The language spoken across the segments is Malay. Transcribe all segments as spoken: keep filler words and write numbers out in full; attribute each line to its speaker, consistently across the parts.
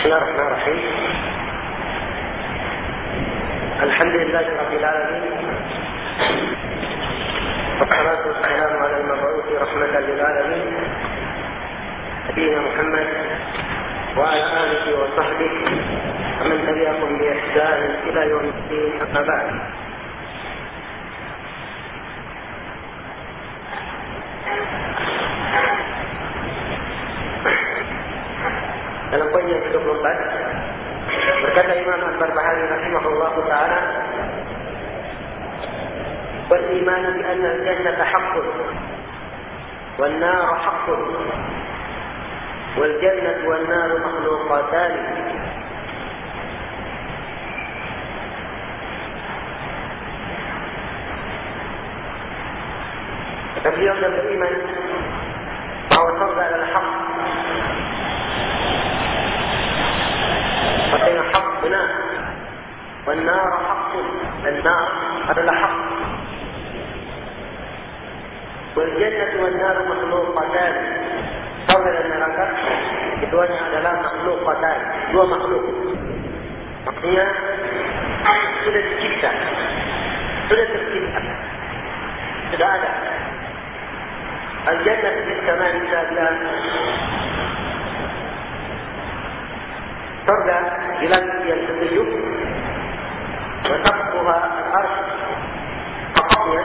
Speaker 1: Bismillahirrahmanirrahim. Alhamdulillahi rabbil alamin. Wassalatu wassalamu ala al-mab'uthi rahmatan lil alamin. Nabiyyina Muhammad wa ala alihi wa sahbihi wa man tabi'ahum bi ihsan ila yaumiddin. Amma ba'd. Dalam poin yang ke dua puluh empat berkata Imam Al-Barbahari rahimahullah ta'ala, wal iman bi anna al-jannata haqqun wal nar haqqun wal jannatu wan nar makhluqatan. Kata beliau dan beriman bahawa surga adalah hak. Artinya hak benar. Wan-nar haqqun. An-nar adalah hak. Wal jannatu wan-nar makhluqatan. Surga dan neraka keduanya adalah makhluqatan, dua makhluk. Maksudnya sudah dicipta, sudah tercipta, sudah ada. Al-jannatu fis samaa'i sabi'ah. Surga di langit yang ketujuh. Wa taqbuha al-arsh. Atapnya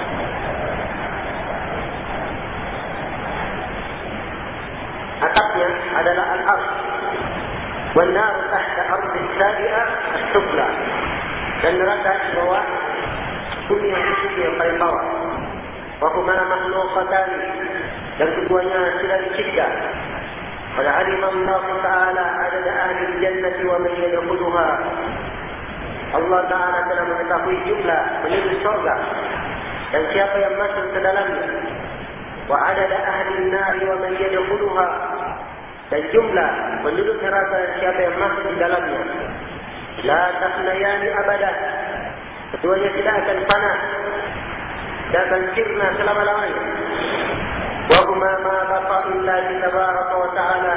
Speaker 1: Atapnya adalah al-arsh. Wan nar tahta ardi as-sabi'ah as-sufla. Dan neraka di bawah bumi yang ketujuh yang paling bawah. Wa huma makhluqatan. Dan keduanya sudah dicipta. Qad 'alima Allah Ta'ala 'adada ahli al-jannah wa man yadkhuluha. Allah Ta'ala telah mengetahui jumlah penduduk surga dan siapa yang masuk ke dalamnya. Wa 'adada ahli an-nar wa man yadkhuluha. Dan jumlah penduduk neraka dan siapa yang masuk di dalamnya. La tafnayani abada. Keduanya tidak akan fana, tidak akan sirna selama-lamanya. وَهُمَا مَا بَقَى إِلَّا تَبَارَكَ وَتَعَالَى.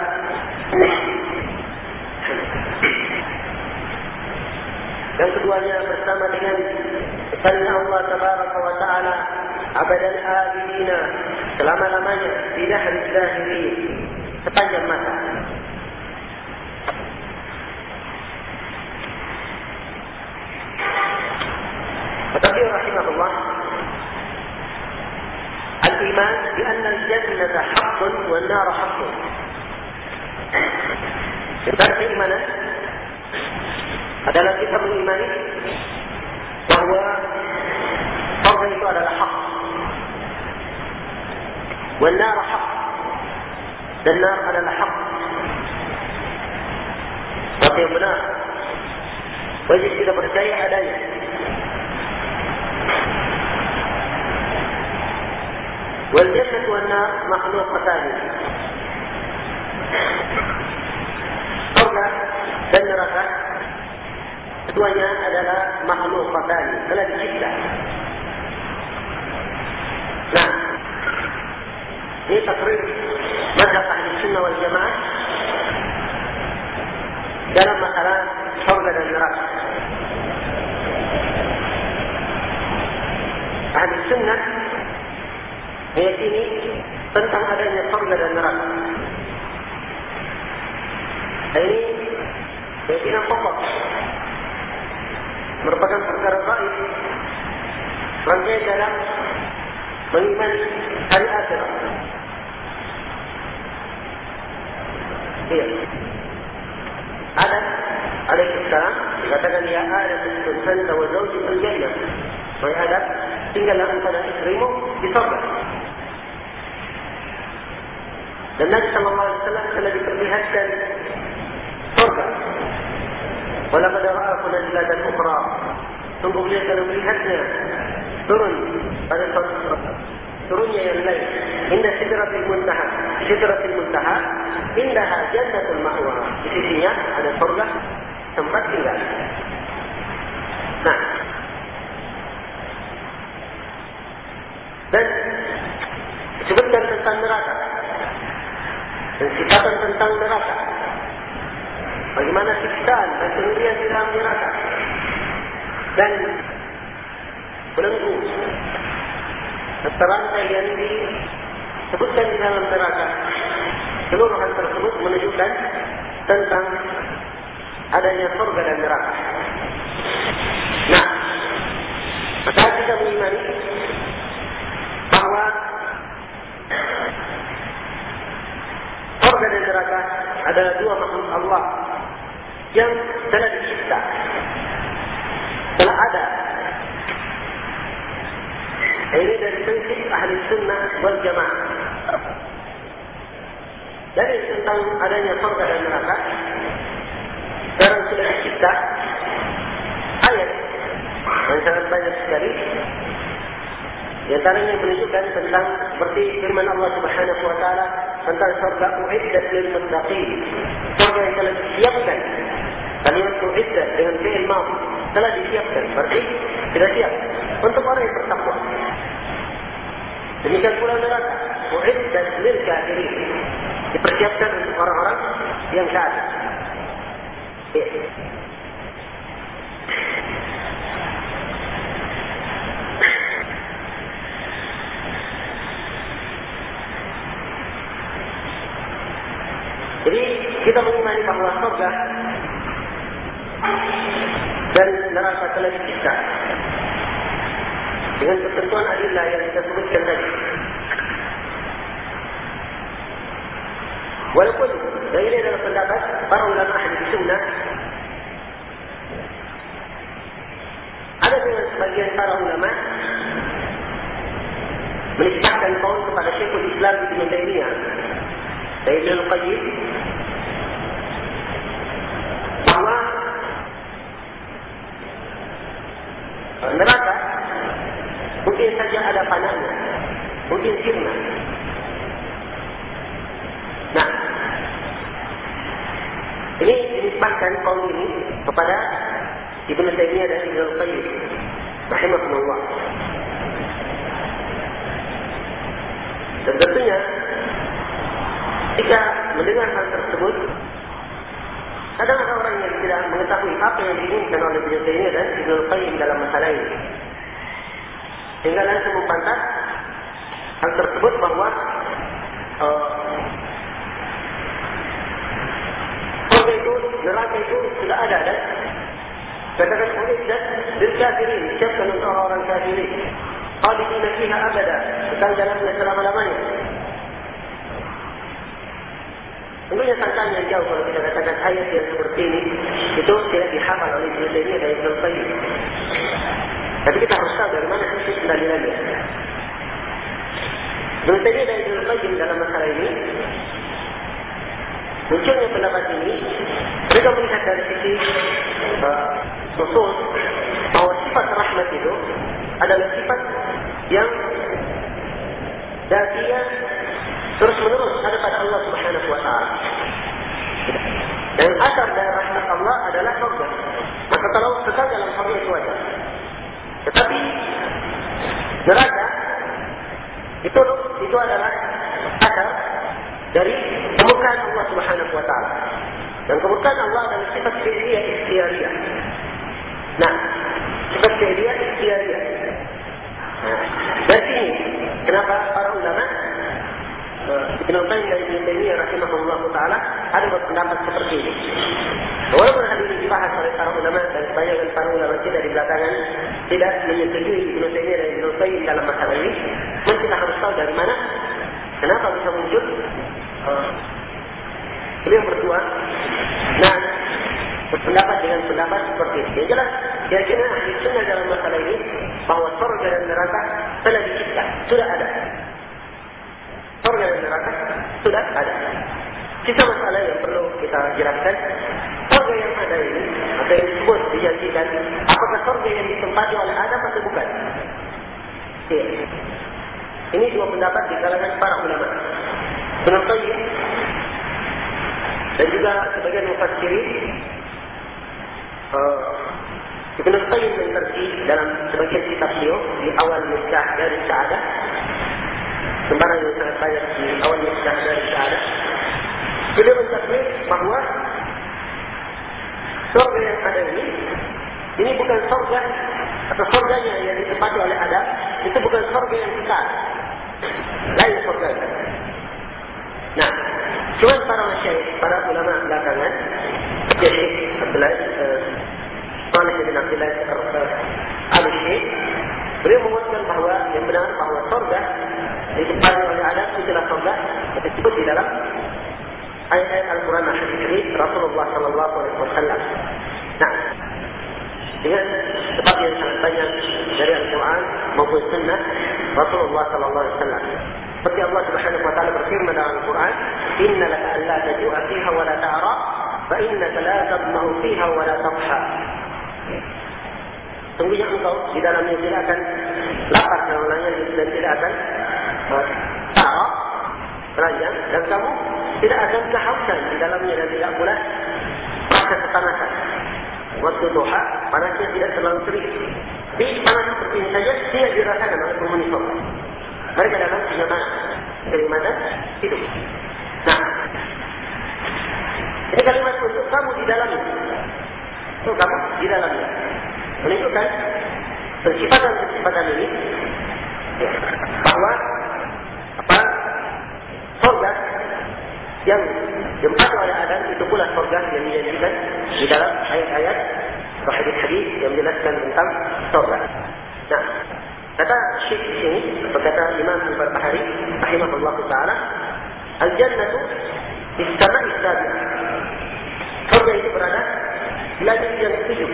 Speaker 1: Dan keduanya bersama dengan kesannya Allah Tabaraka wa Ta'ala abadan abidina, selama-lamanya, tidak harus zahiri, sepanjang masa. Tetapi rahimahullah, al-iman bi anna al-jannata haqqun wan nar haqqun. Kita beriman adalah kita mengimani bahawa surga itu adalah hak, wan nar haq, dan nar adalah hak. Sesuatu yang benar wajib kita percaya adanya. والجنة والنار مخلوقتان. Surga dan neraka keduanya adalah makhluqatan, telah dicipta. Nah, ini takrir mazhab ahli sunnah wal jamaah dalam masalah surga dan neraka. Ahli sunnah meyakini tentang adanya surga dan neraka. Ini keyakinan pokok, merupakan perkara gaib, rangkaian dalam mengimani hari akhirat. Iya. Adam alaihissalam dikatakan, ya Adam uskun anta wa zawjuka al-jannah. Wahai Adam, tinggallah engkau dan istrimu di surga. Dan Nabi sallallahu alaihi wasallam telah diperlihatkan surga. Walaqad ra'ahu nazlatan ukhra. Sungguh beliau telah melihatnya turun pada turunnya yang lain. Inda sidratil muntaha. Sidratil muntaha indaha jannatul ma'wa. Di sisinya ada surga, tempat tinggal. Nah, dan disebutkan tentang neraka dan sifatan tentang neraka. bagaimana siksaan dan kemudian di dalam neraka dan belenggu rantai yang disebutkan di dalam neraka. Seluruh hal tersebut menunjukkan tentang adanya surga dan neraka. Nah, maka kita mengimani bahwa surga dan neraka adalah dua makhluk Allah yang telah dicipta, telah ada. Ini dari prinsip ahli sunnah wal jamaah. Dari tentang adanya surga dan neraka, sekarang sudah dicipta ayat yang sangat banyak sekali. Di antaranya menunjukkan tentang seperti firman Allah Subhanahu wa taala tentang surga uiddat lil muttaqin. Surga yang telah disiapkan. Kalimat uiddat dengan fi'il madhi telah disiapkan, berarti sudah siap untuk orang yang bertakwa. Demikian pula neraka uiddat lil kafirin, dipersiapkan untuk orang-orang yang kafir. Jadi kita mengimani bahwa surga dan neraka telah dicipta dengan ketentuan adillah yang kita sebutkan tadi. Walaupun dan ini adalah pendapat para ulama ahli sunnah, ada dengan sebagian para ulama menisbahkan kaul kepada Syekhul Islam Ibnu Taimiyah dan Ibnu Qayyim bahwa neraka mungkin saja ada panahnya, mungkin sirna. Nah, ini dinisbahkan kaul ini kepada Ibnu Taimiyah dan Ibnu Qayyim rahimahumullah. Dan tentunya jika mendengar hal tersebut, kadang ada orang yang tidak mengetahui apa yang diinginkan oleh Ibnu Taimiyah dan Ibnu Qayyim dalam masalah ini, sehingga langsung mempantas hal tersebut bahwa uh, surga itu, neraka itu sudah ada dan katakan oleh dan bil kafirin, disiapkan untuk orang kafirin. Khalidina fiha abada, kekal dalamnya selama-lamanya. Tentunya sangkaan yang jauh kalau kita katakan ayat yang seperti ini itu tidak dihafal oleh Ibnu Taimiyah dan Ibnu Qayyim. Tapi kita harus tahu dari mana sisi pendalilannya. Ibnu Taimiyah dan Ibnu Qayyim dalam masalah ini, munculnya pendapat ini, mereka melihat dari sisi usul uh, bahwa sifat rahmat itu adalah sifat yang dzatiyah terus menerus ada pada Allah Subhanahu wa taala. Dan asal dari rahmat Allah adalah surga. Maka kalau kekal dalam surga itu wajar. Tetapi neraka itu itu adalah asal dari kemurkaan Allah Subhanahu wa taala. Dan kemurkaan Allah adalah sifat fi'liyah ikhtiyariyah. Nah, sifat fi'liyah ikhtiyariyah. Nah, dari sini kenapa para ulama Ibnu Qayyim dan Ibnu Taimiyah rahimahullah taala ada berpendapat seperti ini. Walaupun hal ini dibahas oleh para ulama dan sebanyak para ulama kita di belakangan tidak menyetujui Ibnu Taimiyah dan Ibnu Qayyim dalam masalah ini, maka kita harus tahu dari mana, kenapa bisa muncul uh, beliau berdua. Nah, berpendapat dengan pendapat seperti ini. Yang jelas, kira-kira ahli sunnah dalam masalah ini bahwa surga dan neraka telah dicipta, sudah ada. Surga dan neraka sudah ada. Sisa masalah yang perlu kita jelaskan, surga yang ada ini atau yang disebut dijanjikan, apakah surga yang ditempati oleh Adam atau bukan? Ya. Ini dua pendapat di kalangan para ulama. Ibnu Qayyim dan juga sebagian mufassirin, uh, Ibnu Qayyim menterjih dalam sebagian kitab beliau di awal Miftah dari Sa'adah, sembarang yang sangat banyak di awal Miftah dari Sa'adah, beliau menterjih bahwa surga yang ada ini, ini bukan surga atau surganya yang ditempati oleh Adam, itu bukan surga yang kekal. Lain surga. Nah, cuma para masyayikh, para ulama belakangan, Syekh Abdullah Saleh bin Abdullah Al-Syekh, beliau menguatkan bahawa yang benar bahawa surga ditempati oleh Adam itulah surga disebut di dalam ayat-ayat Al-Quran dan hadis Rasulullah Sallallahu Alaihi Wasallam. Nah, dengan sebab yang sangat banyak dari Al-Quran maupun Sunnah Rasulullah Sallallahu Alaihi Wasallam. Seperti Allah Subhanahu Wa Taala berfirman dalam Al-Quran, Inna laka alla tajua fiha wa la ta'ra, fa innaka la tadma'u fiha wa la tadha. Sungguhnya engkau di dalamnya tidak akan lapar dan tidak akan ta'ra, telanjang, dan kamu tidak akan kehausan di dalamnya dan tidak pula merasa kepanasan. Waktu duha, panasnya tidak terlalu terik. Tapi panas seperti ini saja tidak dirasakan oleh penghuni surga. Mereka dalam kenyamanan, kenikmatan hidup. Nah, ini kalimat untuk kamu di dalamnya. Untuk kamu di dalamnya. Menunjukkan persifatan-persifatan ini ya, bahwa apa surga yang diempati oleh Adam itu pula surga yang dijanjikan di dalam ayat-ayat atau hadis-hadis yang menjelaskan tentang surga. Nah, kata Syekh di sini, berkata Imam Al-Barbahari rahimahullah taala, al-jannatu fis sama'i as-sabi'ah. Surga itu berada di langit yang ketujuh.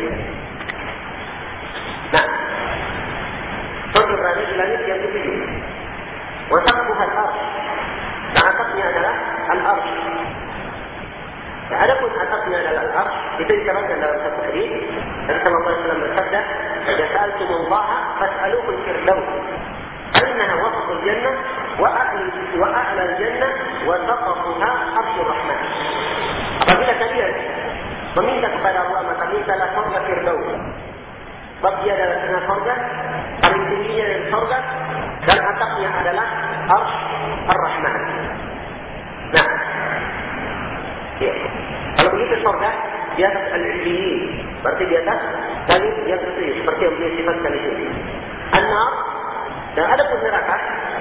Speaker 1: Nah, surga berada di langit yang ketujuh. Wa saqafuha al-arsh. Dan atapnya adalah al-arsh. Dan adapun atapnya adalah al-arsh, itu diterangkan dalam satu hadis. Nabi sallallahu alaihi wasallam bersabda, "Idza sa'altumullaha fas'aluhu al-firdaus. Innaha wasful jannah wa a'la wa a'la al-jannah wa saqafuha arsyur rahman." Apabila kalian meminta kepada Allah, maka mintalah surga firdaus. Sebab dia adalah tengah surga, paling tingginya dari surga, dan atapnya adalah arsh ar-rahman. Nah, ya. Kalau begitu surga di atas al-illiyin, berarti di atas langit yang ketujuh, seperti yang beliau sifatkan di sini. An-nar, dan ada pun neraka,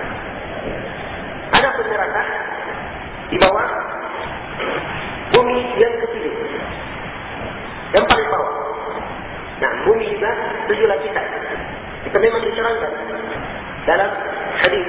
Speaker 1: ada pun neraka di bawah bumi yang ketujuh, yang paling bawah. Nah, bumi juga tujuh lapisan. Kita memang dicerangkan dalam hadis.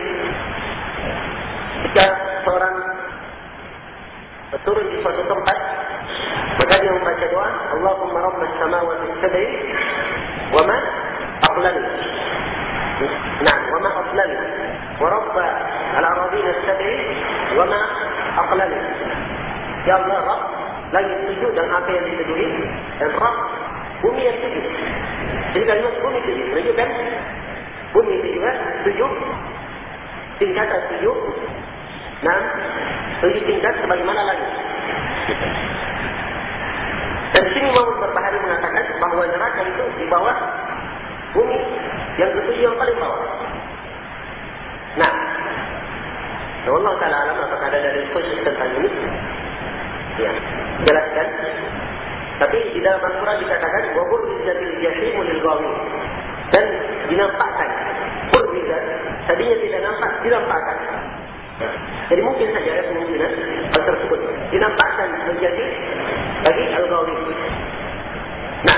Speaker 1: Jika seorang berturun di suatu tempat, maka dia membaca doa, Allahumma rabbas samawati as-sab'i wa ma aqlani. Nah, wa ma aqlani. Wa rabb al-aradin as-sab'i wa ma aqlani. Ya Allah, Rabb langit tujuh dan apa yang dituduhi, dan Rabb bumi yang tujuh. Jadi kalimat bumi tujuh menunjukkan bumi itu juga tujuh tingkatan tujuh. Nah, tujuh tingkat sebagaimana lagi. Dan di sini Imam Al-Barbahari mengatakan bahawa neraka itu di bawah bumi yang ketujuh yang paling bawah. Nah, Allah Taala alam apakah ada dari khusus tentang ini? Ya, jelaskan. Tapi di dalam Al-Quran dikatakan wa burrizatil jahimu lil ghawin, dan dinampakkan. Burrizat tadinya tidak nampak, dinampakkan. Jadi mungkin saja ada kemungkinan hal tersebut dinampakkan menjadi bagi al-ghawin. Nah,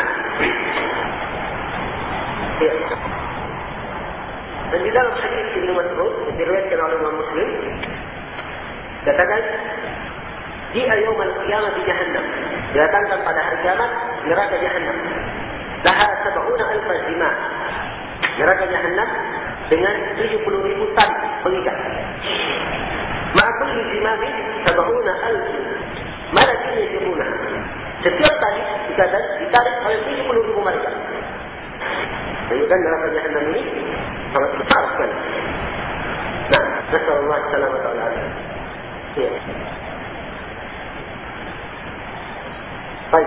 Speaker 1: ya. Dan di dalam hadis Ibnu Mas'ud diriwayatkan oleh Imam Muslim, katakan di yaumul qiyamah di Jahannam, didatangkan pada hari kiamat neraka Jahannam. Laha sab'una alf zima. Neraka Jahannam dengan tujuh puluh ribu tali pengikat. Ma'akul zimami sab'una alf malakin yajruna. Setiap tali ikatan ditarik oleh tujuh puluh ribu malaikat. Menunjukkan neraka Jahannam ini sangat besar sekali. Nah, nasallallahu alaihi wasallam. Ya. Baik.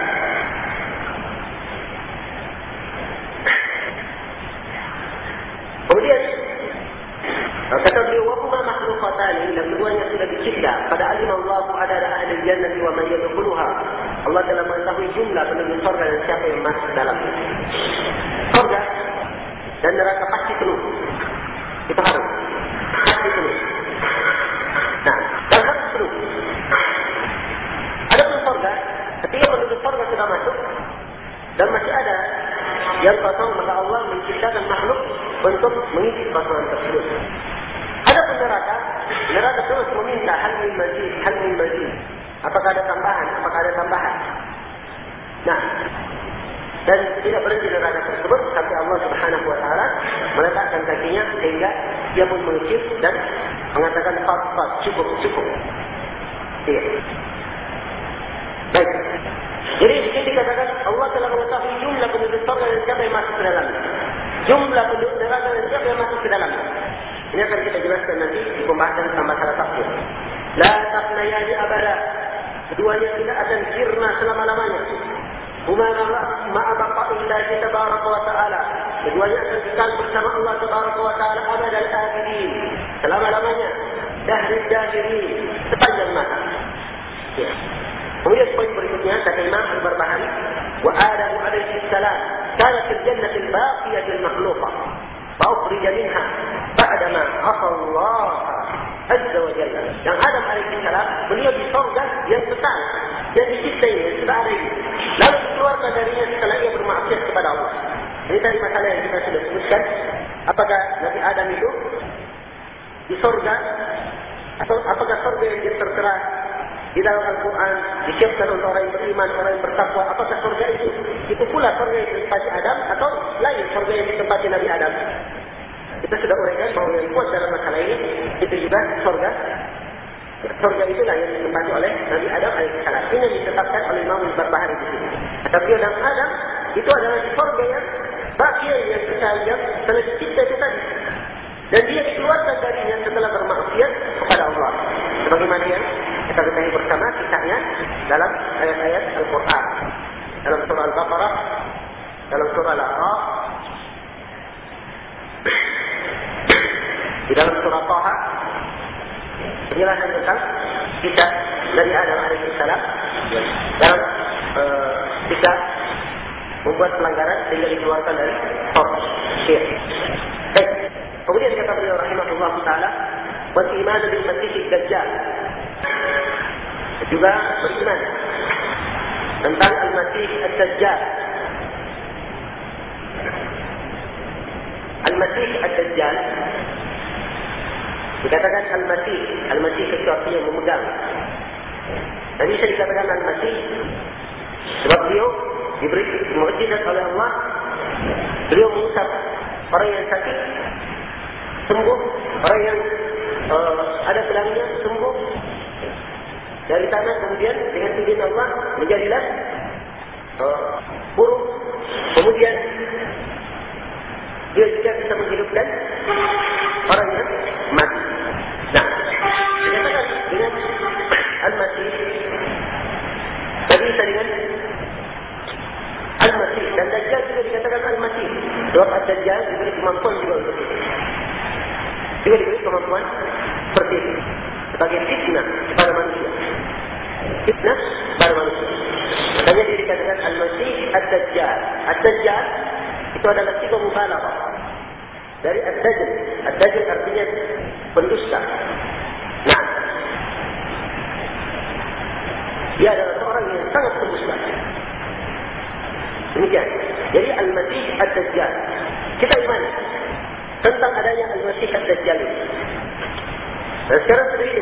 Speaker 1: Kemudian kata beliau, wahuma makhluqatan, dan keduanya sudah dicipta. Pada alim Allah ada ahli jannah wa man yadkhuluha. Allah telah mengetahui mengetahui jumlah penduduk surga dan siapa yang masuk ke dalamnya. Surga dan neraka pasti penuh. Itu harus. Pasti penuh. Nah, dan harus penuh. Ada pun surga, ketika penduduk surga sudah masuk, dan masih ada yang kosong, maka Allah menciptakan makhluk untuk mengisi kosongan tersebut. Ada pun neraka, neraka terus meminta hal min mazid, hal min mazid. Apakah ada tambahan? Apakah ada tambahan? Nah, dan tidak berhenti neraka tersebut sampai Allah Subhanahu Wa Taala meletakkan kakinya sehingga dia pun mengicip dan mengatakan qad qad, cukup cukup. Iya. Baik. Jadi di sini dikatakan Allah telah mengetahui jumlah penduduk surga dan siapa yang masuk ke dalamnya. Jumlah penduduk neraka dan siapa yang masuk ke dalamnya. Ini akan kita jelaskan nanti di pembahasan tambah salah tafsir. La tafnayani abada. Keduanya tidak akan sirna selama-lamanya. Huma ma'a baqa'illahi tabaraka wa ta'ala. Keduanya akan kekal bersama Allah tabaraka wa ta'ala abadal abidin. Selama-lamanya. Dahrid dahirin. Sepanjang masa. Ya. Kemudian poin berikutnya kata Imam Al-Barbahari, wa Adam alaihi salam kanat fil jannati al-baqiyah al-makhluqah fa ukhrija minha ba'da ma 'asa Allah azza wa jalla. Yang Adam alaihi salam beliau di surga yang kekal, yang diciptai sudah ada ini. Lalu dikeluarkan darinya setelah ia bermaksiat kepada Allah. Ini tadi masalah yang kita sudah sebutkan. Apakah Nabi Adam itu di surga atau apakah surga yang dia tertera di dalam Al-Quran disiapkan untuk orang yang beriman, orang yang bertakwa? Apakah surga itu? Itu pula surga yang ditempati Adam atau lain surga yang ditempati Nabi Adam? Kita sudah uraikan bahawa yang kuat dalam masalah ini itu juga surga. Surga itulah yang ditempati oleh Nabi Adam alaihissalam. Ini yang ditetapkan oleh Imam Al-Barbahari di sini. Tapi dalam Adam itu adalah surga yang bahagia yang kita lihat telah dicipta itu tadi. Dan dia dikeluarkan darinya setelah bermaksiat kepada Allah. Sebagaimana yang kita ketahui bersama kisahnya dalam ayat-ayat Al-Quran. Dalam surah Al-Baqarah, dalam surah Al-A'raf, di dalam surah Taha, penjelasan tentang kisah dari Adam alaihissalam dalam uh, kisah membuat pelanggaran sehingga dikeluarkan dari surga. Baik. Kemudian kata beliau rahimahullah ta'ala, wal iman bil masih dajjal. Juga beriman tentang al-masih ad-dajjal. Al-masih ad-dajjal dikatakan al-masih, al-masih sesuatu yang memegang. Dan bisa dikatakan al-masih sebab beliau diberi mukjizat oleh Allah. Beliau mengusap orang yang sakit sembuh, orang yang uh, ada belangnya sembuh dari tanah, kemudian dengan izin Allah menjadilah uh, buruk. Kemudian dia juga bisa menghidupkan orang yang mati. Nah, dikatakan dengan al-masih, tadi bisa dengan al-masih, dan dajjal juga dikatakan al-masih. Sebab al-dajjal diberi kemampuan juga untuk itu. Juga diberi kemampuan seperti itu sebagai fitnah kepada manusia. Fitnah kepada manusia. Makanya dia dikatakan al-masih ad-dajjal. Ad-dajjal itu adalah tiga mubalaghah dari ad-dajjal. Ad-dajjal artinya pendusta. Nah, dia adalah seorang yang sangat pendusta. Demikian. Jadi al-masih ad-dajjal. Kita imani tentang adanya al-masih ad-dajjal. Dan sekarang sudah hidup.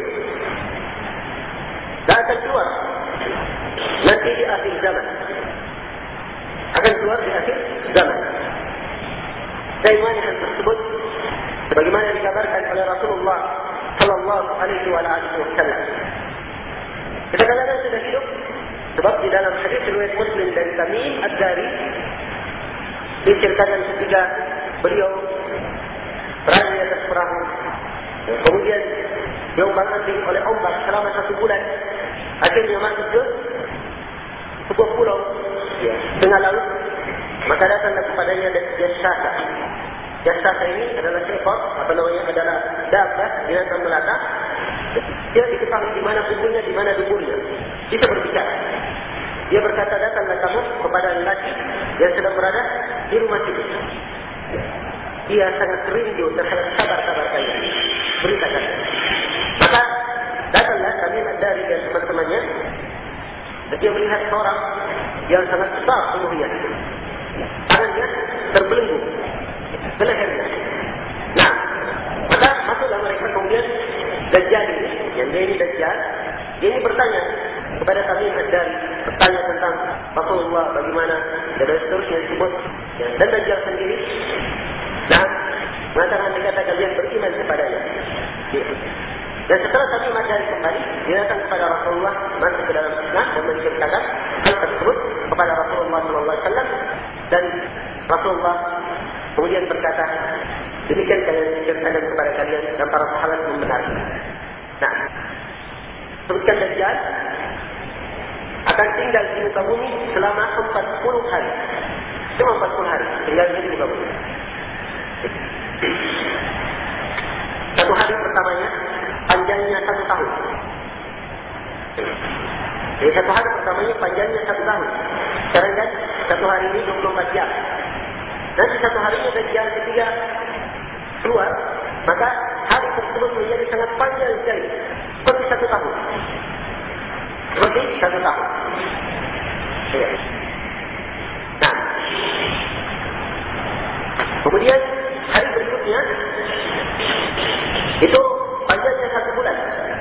Speaker 1: Dan akan keluar nanti di akhir zaman. Akan keluar di akhir zaman. Saya imani hal tersebut sebagaimana dikabarkan oleh Rasulullah sallallahu alaihi wasallam. Kita katakan sudah hidup sebab di dalam hadis riwayat Muslim dari Tamim Ad-Dari diceritakan ketika beliau berada di atas perahu, kemudian diombang-ambing oleh ombak selama satu bulan, akhirnya masuk ke sebuah pulau ya, tengah laut. Maka datanglah kepadanya Jassasa. Jassasa ini adalah seekor, apa namanya, adalah dabbah, binatang melata. Dia diketahui di mana kubunya, di mana duburnya. Bisa berbicara. Dia berkata, datanglah kamu kepada lelaki yang sedang berada di rumah itu. Dia sangat rindu terhadap kabar-kabar kalian. Beritakan. Maka datanglah kami dari dan teman-temannya. Dan dia melihat seorang yang sangat besar tubuhnya. Tangannya terbelenggu ke lehernya. Nah, maka masuklah mereka kemudian Dajjal ini, yang dia ini Dajjal, dia ini bertanya kepada kami dari bertanya tentang Rasulullah bagaimana dan seterusnya disebut. Dan Dajjal sendiri, nah, mengatakan dikata kalian beriman kepadanya. Dan setelah kami mengajari kembali, dia datang kepada Rasulullah, masuk ke dalam Islam dan menceritakan hal tersebut kepada Rasulullah sallallahu alaihi wasallam. Dan Rasulullah kemudian berkata, demikian kalian ceritakan kepada kalian dan para sahabat membenarkan. Nah, sebutkan Dajjal akan tinggal di muka bumi selama empat puluh hari. Cuma empat puluh hari tinggal di muka bumi. Satu hari pertamanya panjangnya satu tahun. Jadi satu hari pertamanya panjangnya satu tahun. Sekarang kan satu hari ini dua puluh empat jam. Nanti satu harinya Dajjal ketiga keluar, maka hari tersebut menjadi sangat panjang sekali, seperti satu tahun. Seperti satu tahun. Ya. Nah, kemudian hari berikutnya itu panjangnya satu bulan.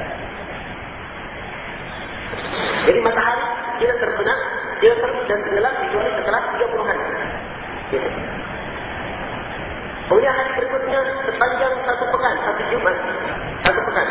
Speaker 1: Jadi matahari tidak terbenam, tidak terbit dan tenggelam kecuali setelah tiga puluh hari. Gitu. Kemudian hari berikutnya sepanjang satu pekan, satu Jumat, satu pekan.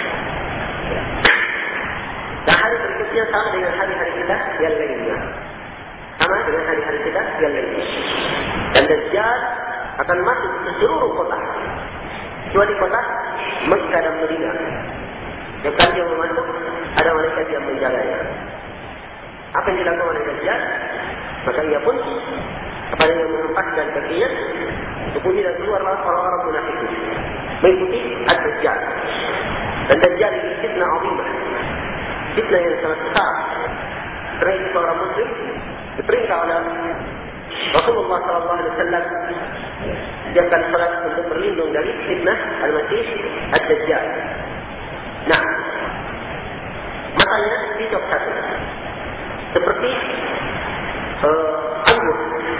Speaker 1: Dan hari berikutnya sama dengan hari-hari kita yang lainnya. Sama dengan hari-hari kita yang lainnya. Dan Dajjal akan masuk ke seluruh kota. Kecuali kota Mekah dan Madinah. Setiap kali dia masuk, ada malaikat yang menjaganya. Apa yang dilakukan oleh Dajjal? Maka ia pun kepada yang menempatkan kakinya, kemudian keluarlah orang-orang munafik mengikuti Ad-Dajjal. Dan Dajjal ini fitnah azimah, fitnah yang sangat besar. Kerana seorang Muslim diperintah oleh Rasulullah sallallahu alaihi wasallam dia akan salat untuk berlindung dari fitnah Al-Masih Ad-Dajjal. Nah, matanya dicop satu, seperti uh, anggur.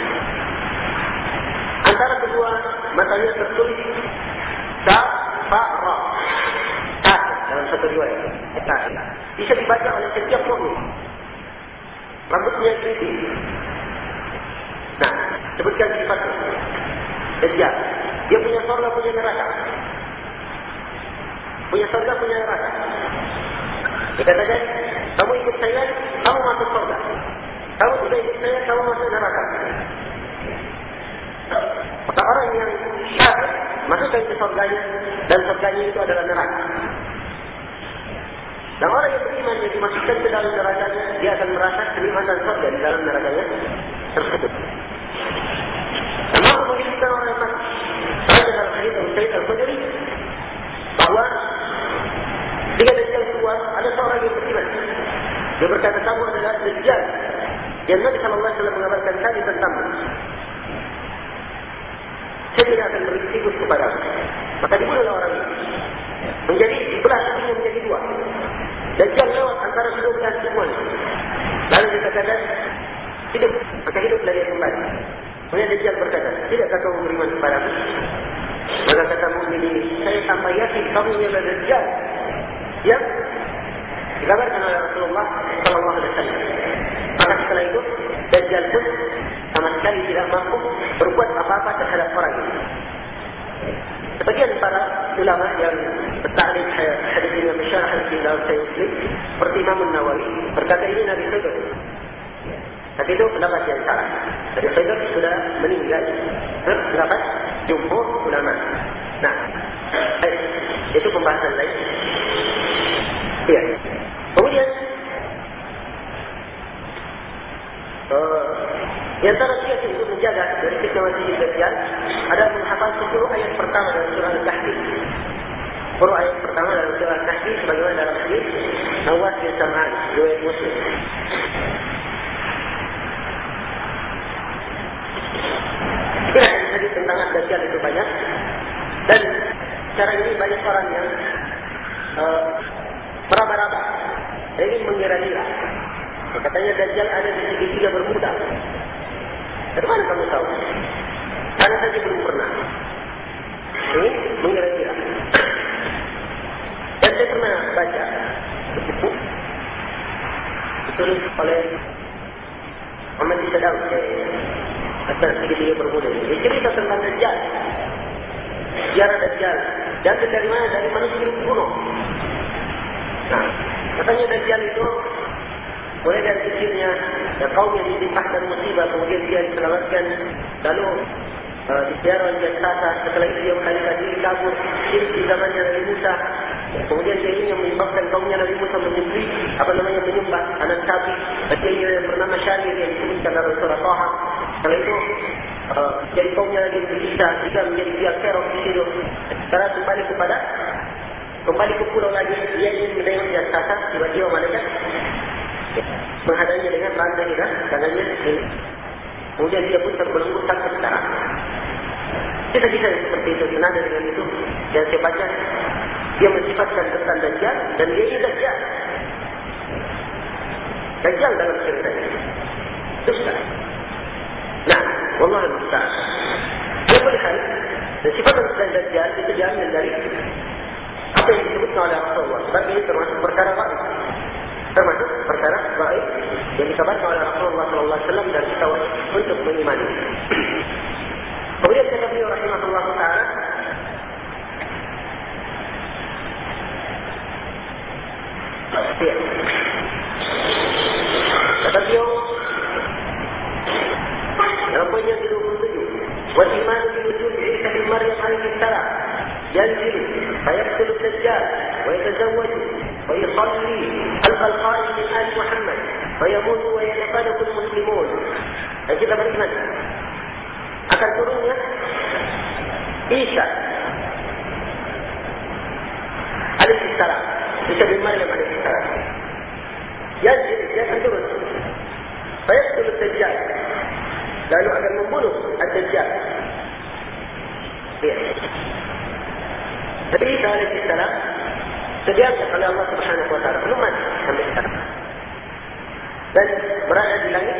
Speaker 1: Antara kedua matanya tertulis Ta, Fa, Ra. Ta dalam satu riwayat. Ta. Bisa dibaca oleh setiap mukmin. Rambutnya keriting. Nah, sebutkan sifatnya. Dajjal. Dia punya surga, punya neraka. Punya surga, punya neraka. Dia katakan, kamu ikut saya, kamu masuk surga. Kamu tidak ikut saya, kamu masuk neraka. Maka orang yang kafir masukkan ke surganya, dan surganya itu adalah neraka. Dan orang yang beriman yang dimasukkan ke dalam nerakanya, dia akan merasa kenikmatan surga di dalam nerakanya tersebut. Dan mampu mengisahkan orang yang masuk. Saya dalam hadis Abu Sa'id Al-Khudri bahwa jika Dajjal keluar, ada seorang yang beriman. Dia berkata, kamu adalah Dajjal yang Nabi sallallahu alaihi wasallam mengabarkan tadi tentangmu. Saya tidak akan beri tikus kepadamu. Maka dibunuhlah orang itu. Menjadi dibelah tubuhnya menjadi dua. Dajjal lewat antara kedua belah tubuhnya. Lalu dia katakan, hidup. Maka hiduplah dia kembali. Kemudian Dajjal berkata, tidakkah kamu beriman kepadamu? Maka kata mukmin ini, saya tambah yakin kamu adalah Dajjal yang dikabarkan oleh Rasulullah sallallahu alaihi wasallam. Maka setelah itu Dajjal pun sama sekali tidak mampu berbuat apa-apa terhadap orang ini. Sebagian para ulama yang bertaklid hadis ini mensyarah hadis ini dalam Sahih Muslim, seperti Imam Nawawi berkata ini Nabi Khidir. Tapi itu pendapat yang salah. Nabi Khidir sudah meninggal. Pendapat jumhur ulama. Nah, eh, itu pembahasan lain. Ya. Kemudian uh, di antara kiat untuk menjaga dari fitnah Masih Dajjal ada menghafal sepuluh ayat pertama dalam surah Al-Kahfi. sepuluh ayat pertama dalam surah Al-Kahfi sebagaimana dalam hadis Nawas bin Sam'an riwayat Muslim. hadis tentang Dajjal itu banyak. Dan sekarang ini banyak orang yang uh, meraba-raba, ingin mengira-ngira. Katanya Dajjal ada di segitiga Bermuda. Dari mana kamu tahu? Karena saja belum pernah. Ini mengira-ngira. Dan saya pernah baca buku ditulis oleh Muhammad Isadaw atas segitiga Bermuda. Dia cerita tentang Dajjal. Sejarah Dajjal. Jatuh dari mana? Dari manusia kuno. Nah, katanya Dajjal itu mulai dari kecilnya, ya, kaum yang ditimpahkan musibah, kemudian dia diselamatkan, lalu uh, dipiara oleh jasasa, setelah itu dia melarikan diri kabur, syirik di zamannya Nabi Musa, kemudian dia ingin menyebabkan kaumnya Nabi Musa menyembelih, apa namanya, menyembah anak sapi, dia yang bernama Syarif yang disebutkan dalam surah Taha. Setelah itu uh, jadi kaumnya lagi berpisah, juga menjadi pihak teror di situ. Sekarang kembali kepada kembali ke pulau lagi, dia ingin menengok jasasa, tiba-tiba malaikat menghadangnya dengan rantai di tangannya ini. Kemudian dia pun terbelenggu sampai sekarang. Kisah-kisah seperti itu senada dengan itu. Dan saya baca dia mensifatkan tentang Dajjal dan dia ini Dajjal. Dajjal dalam ceritanya. Dusta. Nah, wallahu musta'an. Dia melihat dan sifat tentang Dajjal itu diambil dari apa yang disebutkan oleh Rasulullah. Sebab ini termasuk perkara baik. Termasuk perkara baik yang dikabarkan oleh Rasulullah sallallahu alaihi wasallam dan kita wajib untuk mengimani. Kemudian kata beliau rahimahullah taala, ya. Kata beliau dalam poin yang ke dua puluh tujuh, wa imanu bi wujud Isa bin Maryam alaihi salam yanzil fayaqtul ad-dajjal wa yatazawwaju ويصلي خلف القائم من آل محمد ويموت ويتفادق المسلمون. Dan kita beriman akan turunnya Isa alaihi salam, Isa bin Maryam alaihi salam. Yanzil, dia akan turun. Fayaqtul ad-dajjal, lalu akan membunuh ad-dajjal. Ya. Nabi Isa alaihi salam sediakan oleh Allah Subhanahu wa taala, belum mati sampai sekarang. Dan berada di langit.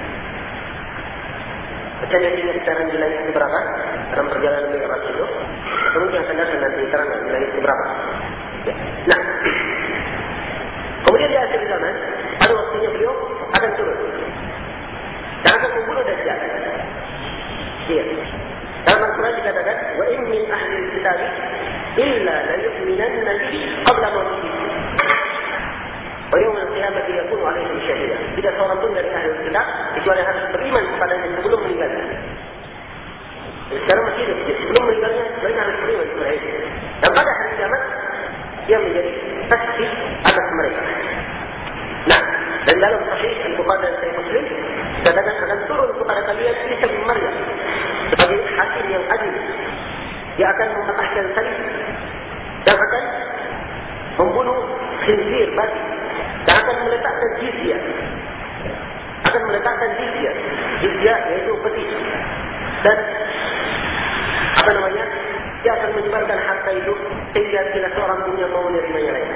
Speaker 1: Macam yang sekarang di langit berapa? Dalam perjalanan Mi'raj itu. Kemudian akan datang nanti terang di langit berapa. Nah, kemudian di akhir zaman, pada waktunya beliau akan turun. Dan akan membunuh Dajjal. Iya. Dalam Al-Quran dikatakan, wa in min ahli al-kitab illa la yu'minanna bihi qabla mawtihi wa yawm al-qiyamati yakunu 'alaihim shahida. Tidak seorang pun dari ahli kitab kecuali harus beriman kepadanya sebelum meninggalnya. Sekarang masih hidup, sebelum meninggalnya mereka harus beriman kepada itu. Dan pada hari kiamat dia menjadi saksi atas mereka. Nah, dan dalam Sahih Al-Bukhari dan Sahih Muslim dikatakan akan turun kepada kalian Isa bin Maryam sebagai hakim yang adil. Dia akan mematahkan salib dan akan membunuh khinzir babi dan akan meletakkan jizyah. Akan meletakkan jizyah. Jizyah yaitu peti. Dan apa namanya? Dia akan menyebarkan harta itu sehingga tidak seorang pun yang mau menerimanya lagi.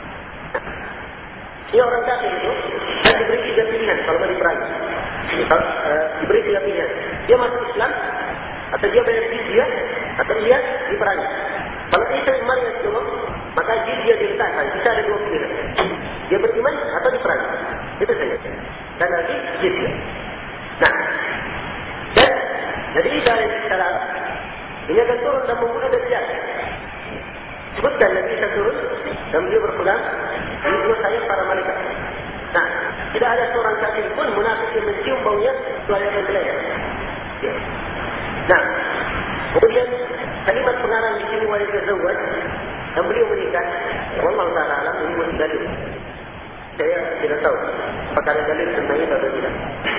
Speaker 1: Ini orang kafir itu dan diberi tiga pilihan kalau mau diperangi. Uh, diberi tiga pilihan. Dia masuk Islam, atau dia bayar jizyah, atau dia diperangi. Kalau Isa bin Maryam itu, maka jizyah diletakkan. Kita ada dua pilihan. Dia beriman atau diperangi. Itu saja. Dan lagi jizyah. Nah, dan Nabi Isa alaihi salam ini akan turun dan membunuh Dajjal. Sebutkan Nabi Isa turun dan beliau berpegang di dua sayap para malaikat. Nah, tidak ada seorang kafir pun munafik yang mencium baunya kecuali yang beliau. Ya. Nah, kemudian kalimat pengarang di sini wali tazawwaj dan beliau menikah. Wallahu ta'ala alam, ini masih dalil. Saya tidak tahu apakah ada dalil tentang itu atau tidak.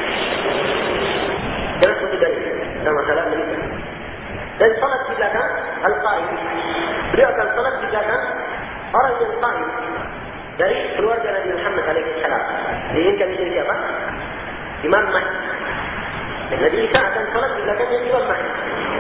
Speaker 1: Jelas masih dalil tentang masalah menikah. Dan salat di belakang al-qaim. Beliau akan salat di belakang orang yang qaim dari keluarga Nabi Muhammad alaihi salam. Diinginkan menjadi siapa? Imam Mahdi. Dan Nabi Isa akan salat di belakangnya Imam Mahdi.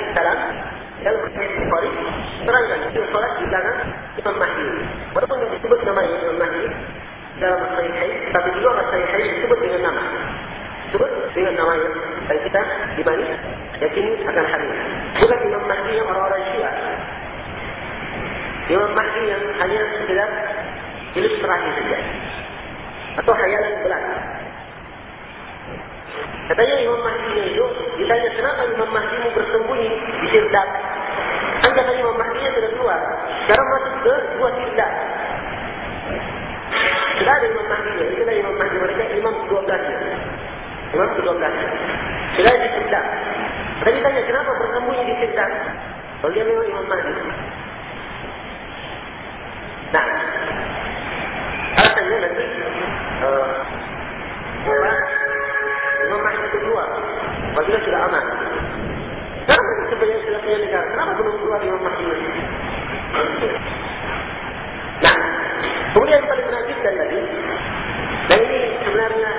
Speaker 1: salam dalam hadis Bukhari terangkan dia solat di belakang Imam Mahdi. Walaupun disebut namanya Imam Mahdi dalam Sahihain, tapi di luar Sahihain disebut dengan nama. Disebut dengan namanya. Dan kita imani yakini akan hal ini. Bukan Imam Mahdi yang orang-orang Syiah. Imam Mahdi yang hanya sekedar ilustrasi saja atau khayalan belaka. Katanya Imam Mahdi itu ditanya kenapa Imam Mahdi bersembunyi di Sirdap. Kan katanya Imam Mahdi sudah keluar. Sekarang masuk ke dua Sirdap. Sudah ada Imam Mahdi. Itulah Imam Mahdi mereka Imam kedua belas. Imam kedua belas. Sudah di Sirdap. Tadi tanya kenapa bersembunyi di Sirdap. Kalau dia memang Imam Mahdi. Nah, alasannya nanti uh, Imam Mahdi itu keluar apabila sudah aman. Kenapa sebenarnya sudah punya negara? Kenapa belum keluar Imam Mahdi? Nah, kemudian yang paling menakjubkan lagi, dan ini sebenarnya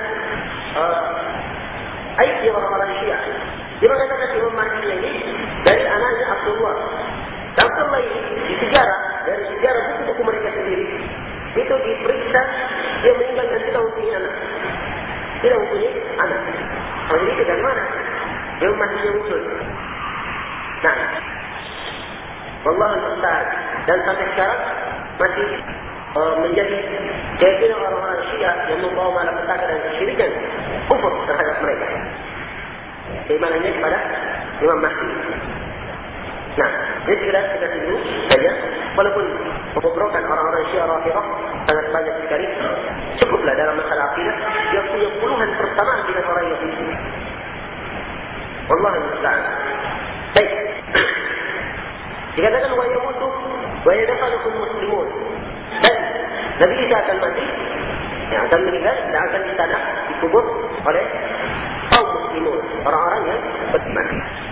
Speaker 1: uh, aib dia orang-orang Syiah. Dia mengatakan Imam Mahdi ini dari anaknya Abdullah. Abdullah ini di sejarah, dari sejarah buku-buku mereka sendiri, itu diperiksa dia meninggal dan tidak mempunyai anak. Tidak mempunyai anak. Kalau ini dari mana? Imam Mahdi yang muncul. Nah, Wallahu musta'an. Dan sampai sekarang masih uh, menjadi keyakinan orang-orang Syiah yang membawa malapetaka dan kesyirikan kufur terhadap mereka. Keimanannya kepada Imam Mahdi. Nah, ini segera kita tunggu saja. Walaupun pembobrokan orang-orang Syiah Rafidhah sangat banyak sekali, cukuplah dalam masalah akidah yang punya puluhan persamaan dengan orang Yahudi. Wallahu musta'an. Baik. Dikatakan wa yamutu wa yadfanukum muslimun. Dan Nabi Isa akan mati, yang akan meninggal dan akan ditanam, dikubur oleh kaum muslimun, orang-orang yang beriman.